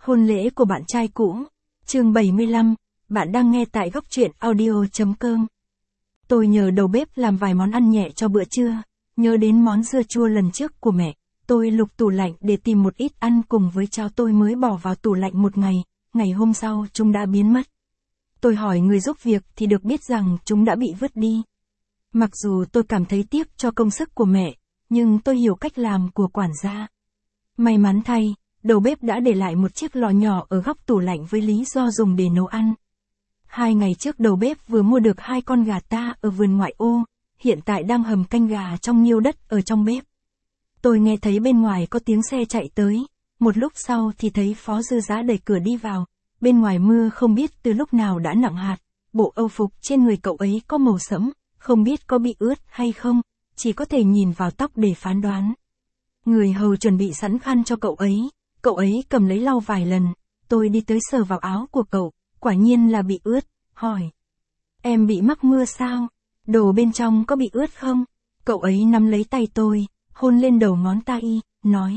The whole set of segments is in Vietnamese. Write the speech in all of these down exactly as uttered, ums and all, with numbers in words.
Hôn lễ của bạn trai cũ. Chương bảy mươi lăm, bạn đang nghe tại góc truyện audio.com. Tôi nhờ đầu bếp làm vài món ăn nhẹ cho bữa trưa, nhớ đến món dưa chua lần trước của mẹ. Tôi lục tủ lạnh để tìm một ít ăn cùng với cháo tôi mới bỏ vào tủ lạnh một ngày, ngày hôm sau chúng đã biến mất. Tôi hỏi người giúp việc thì được biết rằng chúng đã bị vứt đi. Mặc dù tôi cảm thấy tiếc cho công sức của mẹ, nhưng tôi hiểu cách làm của quản gia. May mắn thay, đầu bếp đã để lại một chiếc lò nhỏ ở góc tủ lạnh với lý do dùng để nấu ăn. Hai ngày trước đầu bếp vừa mua được hai con gà ta ở vườn ngoại ô, hiện tại đang hầm canh gà trong nhiêu đất ở trong bếp. Tôi nghe thấy bên ngoài có tiếng xe chạy tới, một lúc sau thì thấy Phó Dư Giá đẩy cửa đi vào, bên ngoài mưa không biết từ lúc nào đã nặng hạt, bộ âu phục trên người cậu ấy có màu sẫm, không biết có bị ướt hay không, chỉ có thể nhìn vào tóc để phán đoán. Người hầu chuẩn bị sẵn khăn cho cậu ấy, cậu ấy cầm lấy lau vài lần, tôi đi tới sờ vào áo của cậu, quả nhiên là bị ướt, hỏi. Em bị mắc mưa sao? Đồ bên trong có bị ướt không? Cậu ấy nắm lấy tay tôi, hôn lên đầu ngón tay, nói.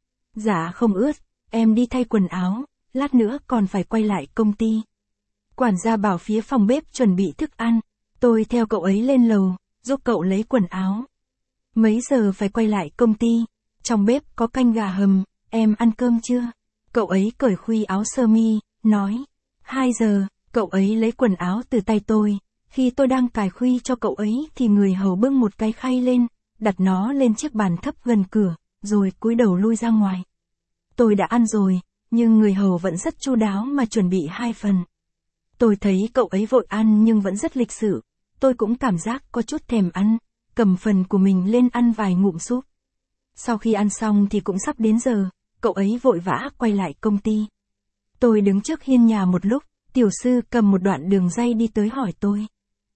Dạ không ướt, em đi thay quần áo, lát nữa còn phải quay lại công ty. Quản gia bảo phía phòng bếp chuẩn bị thức ăn, tôi theo cậu ấy lên lầu, giúp cậu lấy quần áo. Mấy giờ phải quay lại công ty? Trong bếp có canh gà hầm, em ăn cơm chưa? Cậu ấy cởi khuy áo sơ mi, nói. Hai giờ, cậu ấy lấy quần áo từ tay tôi. Khi tôi đang cài khuy cho cậu ấy thì người hầu bưng một cái khay lên, đặt nó lên chiếc bàn thấp gần cửa, rồi cúi đầu lui ra ngoài. Tôi đã ăn rồi, nhưng người hầu vẫn rất chu đáo mà chuẩn bị hai phần. Tôi thấy cậu ấy vội ăn nhưng vẫn rất lịch sự. Tôi cũng cảm giác có chút thèm ăn, cầm phần của mình lên ăn vài ngụm súp. Sau khi ăn xong thì cũng sắp đến giờ, cậu ấy vội vã quay lại công ty. Tôi đứng trước hiên nhà một lúc, tiểu sư cầm một đoạn đường dây đi tới hỏi tôi.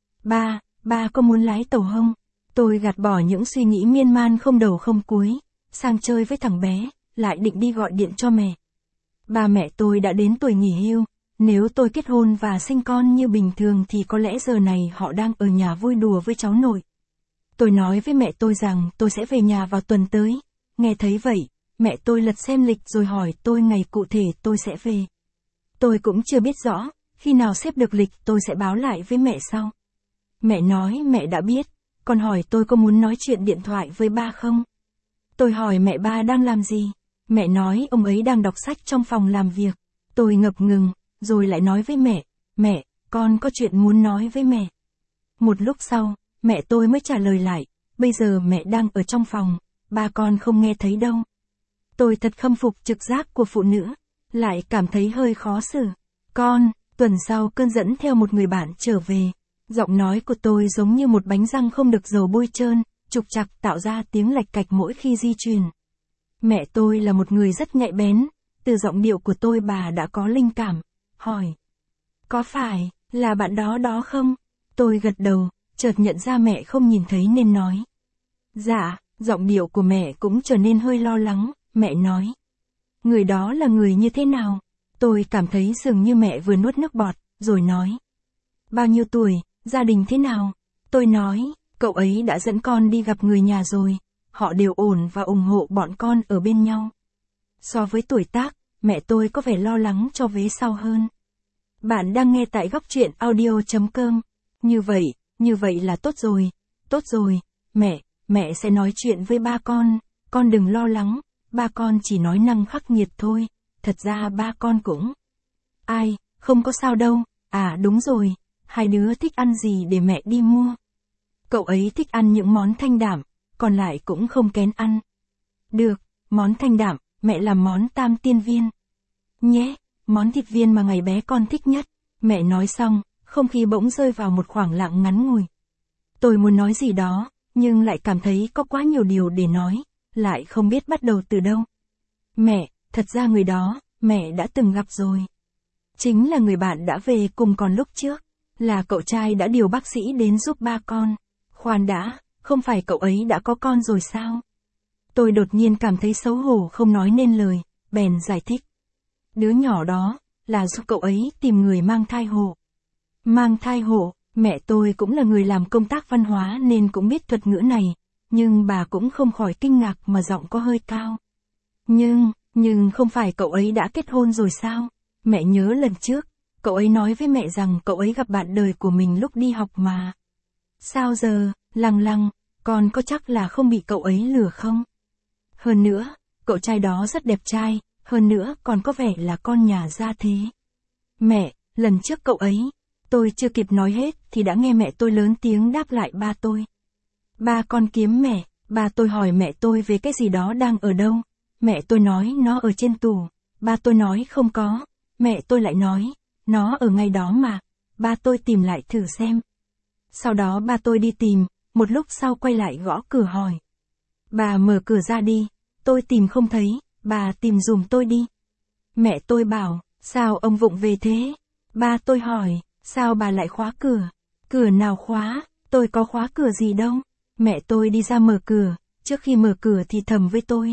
Ba, ba có muốn lái tàu không? Tôi gạt bỏ những suy nghĩ miên man không đầu không cuối, sang chơi với thằng bé, lại định đi gọi điện cho mẹ. Ba mẹ tôi đã đến tuổi nghỉ hưu, nếu tôi kết hôn và sinh con như bình thường thì có lẽ giờ này họ đang ở nhà vui đùa với cháu nội. Tôi nói với mẹ tôi rằng tôi sẽ về nhà vào tuần tới. Nghe thấy vậy, mẹ tôi lật xem lịch rồi hỏi tôi ngày cụ thể tôi sẽ về. Tôi cũng chưa biết rõ, khi nào xếp được lịch tôi sẽ báo lại với mẹ sau. Mẹ nói mẹ đã biết, còn hỏi tôi có muốn nói chuyện điện thoại với ba không? Tôi hỏi mẹ ba đang làm gì? Mẹ nói ông ấy đang đọc sách trong phòng làm việc. Tôi ngập ngừng, rồi lại nói với mẹ, mẹ, con có chuyện muốn nói với mẹ. Một lúc sau, mẹ tôi mới trả lời lại, bây giờ mẹ đang ở trong phòng, ba con không nghe thấy đâu. Tôi thật khâm phục trực giác của phụ nữ, lại cảm thấy hơi khó xử. Con, tuần sau cơn dẫn theo một người bạn trở về. Giọng nói của tôi giống như một bánh răng không được dầu bôi trơn, trục trặc tạo ra tiếng lạch cạch mỗi khi di chuyển. Mẹ tôi là một người rất nhạy bén, từ giọng điệu của tôi bà đã có linh cảm, hỏi. Có phải, là bạn đó đó không? Tôi gật đầu, chợt nhận ra mẹ không nhìn thấy nên nói. Dạ, giọng điệu của mẹ cũng trở nên hơi lo lắng, mẹ nói. Người đó là người như thế nào? Tôi cảm thấy dường như mẹ vừa nuốt nước bọt, rồi nói. Bao nhiêu tuổi, gia đình thế nào? Tôi nói, cậu ấy đã dẫn con đi gặp người nhà rồi, họ đều ổn và ủng hộ bọn con ở bên nhau. So với tuổi tác, mẹ tôi có vẻ lo lắng cho vế sau hơn. Bạn đang nghe tại góc truyện audio.com. Như vậy, như vậy là tốt rồi, tốt rồi, mẹ, mẹ sẽ nói chuyện với ba con, con đừng lo lắng, ba con chỉ nói năng khắc nghiệt thôi, thật ra ba con cũng. Ai, không có sao đâu, à đúng rồi, hai đứa thích ăn gì để mẹ đi mua. Cậu ấy thích ăn những món thanh đạm, còn lại cũng không kén ăn. Được, món thanh đạm, mẹ làm món tam tiên viên. Nhé, món thịt viên mà ngày bé con thích nhất. Mẹ nói xong, không khí bỗng rơi vào một khoảng lặng ngắn ngủi. Tôi muốn nói gì đó, nhưng lại cảm thấy có quá nhiều điều để nói, lại không biết bắt đầu từ đâu. Mẹ, thật ra người đó, mẹ đã từng gặp rồi. Chính là người bạn đã về cùng con lúc trước, là cậu trai đã điều bác sĩ đến giúp ba con. Khoan đã, không phải cậu ấy đã có con rồi sao? Tôi đột nhiên cảm thấy xấu hổ không nói nên lời, bèn giải thích. Đứa nhỏ đó, là giúp cậu ấy tìm người mang thai hộ. Mang thai hộ, mẹ tôi cũng là người làm công tác văn hóa nên cũng biết thuật ngữ này, nhưng bà cũng không khỏi kinh ngạc mà giọng có hơi cao. Nhưng, Nhưng không phải cậu ấy đã kết hôn rồi sao? Mẹ nhớ lần trước, cậu ấy nói với mẹ rằng cậu ấy gặp bạn đời của mình lúc đi học mà. Sao giờ, Lăng Lăng, con có chắc là không bị cậu ấy lừa không? Hơn nữa, cậu trai đó rất đẹp trai, hơn nữa còn có vẻ là con nhà gia thế. Mẹ, lần trước cậu ấy, tôi chưa kịp nói hết thì đã nghe mẹ tôi lớn tiếng đáp lại ba tôi. Ba con kiếm mẹ, ba tôi hỏi mẹ tôi về cái gì đó đang ở đâu. Mẹ tôi nói nó ở trên tủ, ba tôi nói không có, mẹ tôi lại nói, nó ở ngay đó mà, ba tôi tìm lại thử xem. Sau đó ba tôi đi tìm, một lúc sau quay lại gõ cửa hỏi. Bà mở cửa ra đi, tôi tìm không thấy, bà tìm giùm tôi đi. Mẹ tôi bảo, sao ông vụng về thế? Ba tôi hỏi, sao bà lại khóa cửa? Cửa nào khóa, tôi có khóa cửa gì đâu. Mẹ tôi đi ra mở cửa, trước khi mở cửa thì thầm với tôi.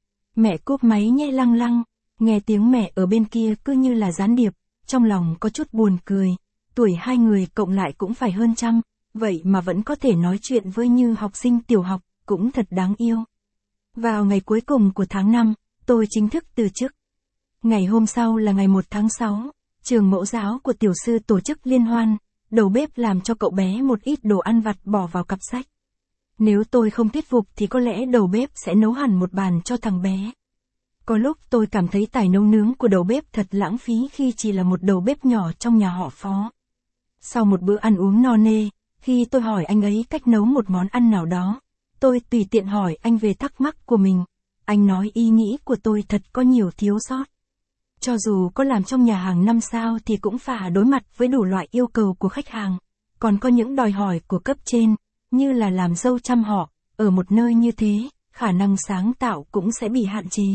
Mẹ cúp máy nhé Lăng Lăng, nghe tiếng mẹ ở bên kia cứ như là gián điệp, trong lòng có chút buồn cười. Tuổi hai người cộng lại cũng phải hơn trăm, vậy mà vẫn có thể nói chuyện với như học sinh tiểu học, cũng thật đáng yêu. Vào ngày cuối cùng của tháng năm, tôi chính thức từ chức. Ngày hôm sau là ngày một tháng sáu, trường mẫu giáo của tiểu sư tổ chức liên hoan, đầu bếp làm cho cậu bé một ít đồ ăn vặt bỏ vào cặp sách. Nếu tôi không thuyết phục thì có lẽ đầu bếp sẽ nấu hẳn một bàn cho thằng bé. Có lúc tôi cảm thấy tài nấu nướng của đầu bếp thật lãng phí khi chỉ là một đầu bếp nhỏ trong nhà họ Phó. Sau một bữa ăn uống no nê, khi tôi hỏi anh ấy cách nấu một món ăn nào đó, tôi tùy tiện hỏi anh về thắc mắc của mình. Anh nói ý nghĩ của tôi thật có nhiều thiếu sót. Cho dù có làm trong nhà hàng năm sao thì cũng phải đối mặt với đủ loại yêu cầu của khách hàng. Còn có những đòi hỏi của cấp trên, như là làm dâu trăm họ, ở một nơi như thế, khả năng sáng tạo cũng sẽ bị hạn chế.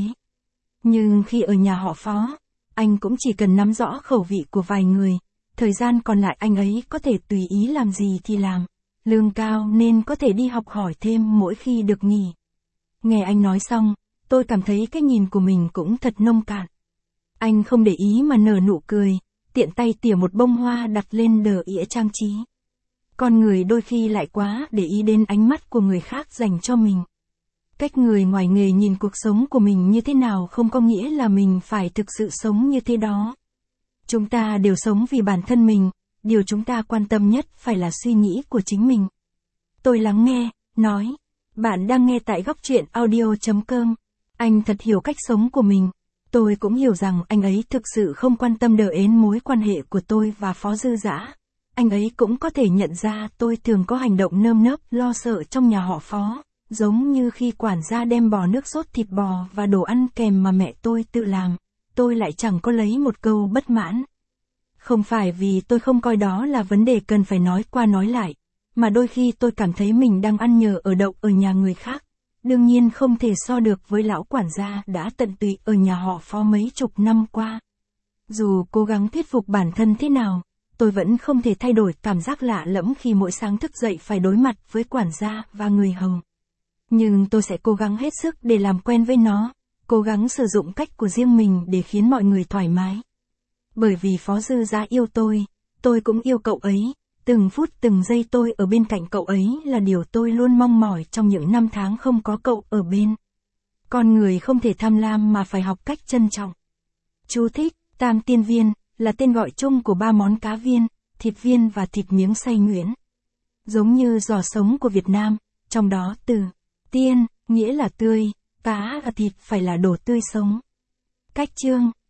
Nhưng khi ở nhà họ Phó, anh cũng chỉ cần nắm rõ khẩu vị của vài người, thời gian còn lại anh ấy có thể tùy ý làm gì thì làm, lương cao nên có thể đi học hỏi thêm mỗi khi được nghỉ. Nghe anh nói xong, tôi cảm thấy cái nhìn của mình cũng thật nông cạn. Anh không để ý mà nở nụ cười, tiện tay tỉa một bông hoa đặt lên đờ ỉa trang trí. Con người đôi khi lại quá để ý đến ánh mắt của người khác dành cho mình. Cách người ngoài nghề nhìn cuộc sống của mình như thế nào không có nghĩa là mình phải thực sự sống như thế đó. Chúng ta đều sống vì bản thân mình, điều chúng ta quan tâm nhất phải là suy nghĩ của chính mình. Tôi lắng nghe, nói, bạn đang nghe tại góc truyện audio chấm com. Anh thật hiểu cách sống của mình. Tôi cũng hiểu rằng anh ấy thực sự không quan tâm đến mối quan hệ của tôi và Phó Dư Dã. Anh ấy cũng có thể nhận ra tôi thường có hành động nơm nớp lo sợ trong nhà họ Phó, giống như khi quản gia đem bò nước sốt thịt bò và đồ ăn kèm mà mẹ tôi tự làm, tôi lại chẳng có lấy một câu bất mãn. Không phải vì tôi không coi đó là vấn đề cần phải nói qua nói lại, mà đôi khi tôi cảm thấy mình đang ăn nhờ ở đậu ở nhà người khác. Đương nhiên không thể so được với lão quản gia đã tận tụy ở nhà họ Phó mấy chục năm qua. Dù cố gắng thuyết phục bản thân thế nào, tôi vẫn không thể thay đổi cảm giác lạ lẫm khi mỗi sáng thức dậy phải đối mặt với quản gia và người hầu. Nhưng tôi sẽ cố gắng hết sức để làm quen với nó, cố gắng sử dụng cách của riêng mình để khiến mọi người thoải mái. Bởi vì Phó Dư Dã yêu tôi, tôi cũng yêu cậu ấy, từng phút từng giây tôi ở bên cạnh cậu ấy là điều tôi luôn mong mỏi trong những năm tháng không có cậu ở bên. Con người không thể tham lam mà phải học cách trân trọng. Chú thích, tam tiên viên, là tên gọi chung của ba món cá viên, thịt viên và thịt miếng xay nhuyễn. Giống như giò sống của Việt Nam, trong đó từ tiên, nghĩa là tươi, cá và thịt phải là đồ tươi sống. Cách chương,